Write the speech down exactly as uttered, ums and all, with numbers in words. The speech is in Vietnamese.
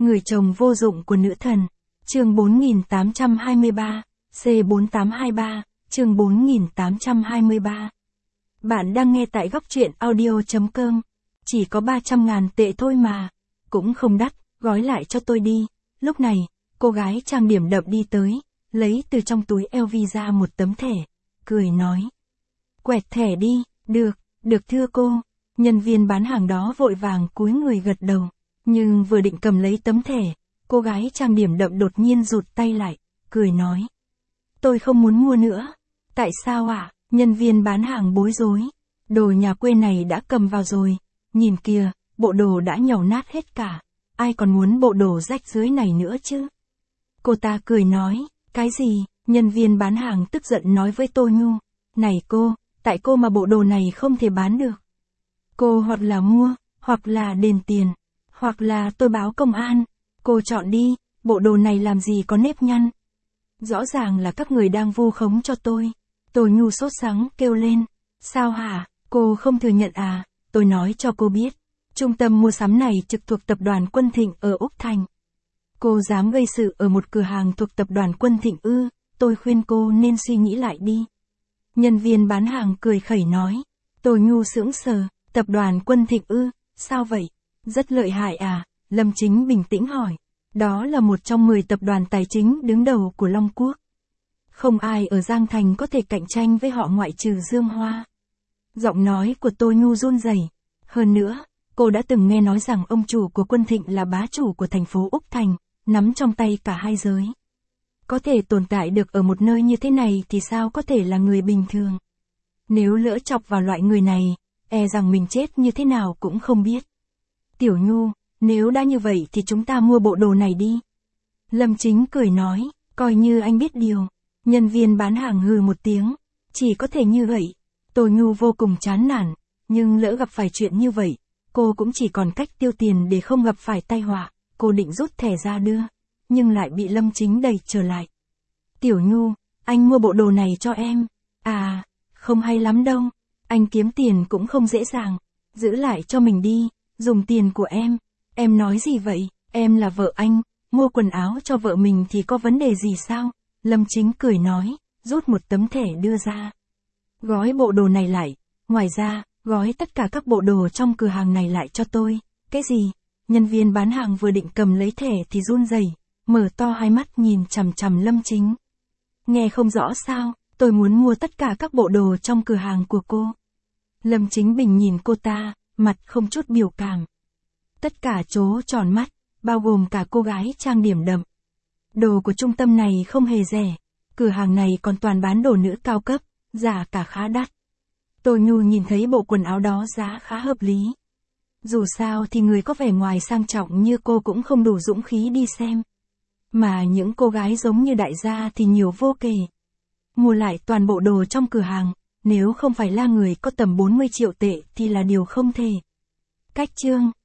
Người chồng vô dụng của nữ thần. Chương bốn nghìn tám trăm hai mươi ba, C bốn tám hai ba, chương bốn nghìn tám trăm hai mươi ba. Bạn đang nghe tại góc truyện audio.com. Chỉ có ba trăm ngàn tệ thôi mà. Cũng không đắt, gói lại cho tôi đi. Lúc này, cô gái trang điểm đậm đi tới, lấy từ trong túi eo vi ra một tấm thẻ, cười nói. Quẹt thẻ đi, được, được thưa cô. Nhân viên bán hàng đó vội vàng cúi người gật đầu. Nhưng vừa định cầm lấy tấm thẻ, cô gái trang điểm đậm đột nhiên rụt tay lại, cười nói. Tôi không muốn mua nữa. Tại sao ạ? À? Nhân viên bán hàng bối rối. Đồ nhà quê này đã cầm vào rồi. Nhìn kìa, bộ đồ đã nhàu nát hết cả. Ai còn muốn bộ đồ rách dưới này nữa chứ? Cô ta cười nói, cái gì? Nhân viên bán hàng tức giận nói với Tô Nhu. Này cô, tại cô mà bộ đồ này không thể bán được. Cô hoặc là mua, hoặc là đền tiền, hoặc là tôi báo công an. Cô chọn đi, bộ đồ này làm gì có nếp nhăn. Rõ ràng là các người đang vu khống cho tôi. Tô Nhu sốt sắng kêu lên. Sao hả, cô không thừa nhận à? Tôi nói cho cô biết. Trung tâm mua sắm này trực thuộc tập đoàn Quân Thịnh ở Úc Thành. Cô dám gây sự ở một cửa hàng thuộc tập đoàn Quân Thịnh ư? Tôi khuyên cô nên suy nghĩ lại đi. Nhân viên bán hàng cười khẩy nói. Tô Nhu sững sờ, tập đoàn Quân Thịnh ư? Sao vậy? Rất lợi hại à? Lâm Chính bình tĩnh hỏi. Đó là một trong mười tập đoàn tài chính đứng đầu của Long Quốc. Không ai ở Giang Thành có thể cạnh tranh với họ ngoại trừ Dương Hoa. Giọng nói của Tô Nhu run rẩy. Hơn nữa, cô đã từng nghe nói rằng ông chủ của Quân Thịnh là bá chủ của thành phố Úc Thành, nắm trong tay cả hai giới. Có thể tồn tại được ở một nơi như thế này thì sao có thể là người bình thường. Nếu lỡ chọc vào loại người này, e rằng mình chết như thế nào cũng không biết. Tiểu Nhu, nếu đã như vậy thì chúng ta mua bộ đồ này đi. Lâm Chính cười nói, coi như anh biết điều. Nhân viên bán hàng hừ một tiếng, chỉ có thể như vậy. Tô Nhu vô cùng chán nản, nhưng lỡ gặp phải chuyện như vậy, cô cũng chỉ còn cách tiêu tiền để không gặp phải tai họa. Cô định rút thẻ ra đưa, nhưng lại bị Lâm Chính đẩy trở lại. Tiểu Nhu, anh mua bộ đồ này cho em. À, không hay lắm đâu. Anh kiếm tiền cũng không dễ dàng. Giữ lại cho mình đi, dùng tiền của em. Em nói gì vậy? Em là vợ anh, mua quần áo cho vợ mình thì có vấn đề gì sao? Lâm Chính cười nói, rút một tấm thẻ đưa ra. Gói bộ đồ này lại, ngoài ra, gói tất cả các bộ đồ trong cửa hàng này lại cho tôi. Cái gì? Nhân viên bán hàng vừa định cầm lấy thẻ thì run rẩy, mở to hai mắt nhìn chằm chằm Lâm Chính. Nghe không rõ sao, tôi muốn mua tất cả các bộ đồ trong cửa hàng của cô. Lâm Chính bình nhìn cô ta, mặt không chút biểu cảm. Tất cả trố tròn mắt, bao gồm cả cô gái trang điểm đậm. Đồ của trung tâm này không hề rẻ, cửa hàng này còn toàn bán đồ nữ cao cấp, giá cả khá đắt. Tô Nhu nhìn thấy bộ quần áo đó giá khá hợp lý. Dù sao thì người có vẻ ngoài sang trọng như cô cũng không đủ dũng khí đi xem. Mà những cô gái giống như đại gia thì nhiều vô kể. Mua lại toàn bộ đồ trong cửa hàng, nếu không phải là người có tầm bốn mươi triệu tệ thì là điều không thể. Cách chương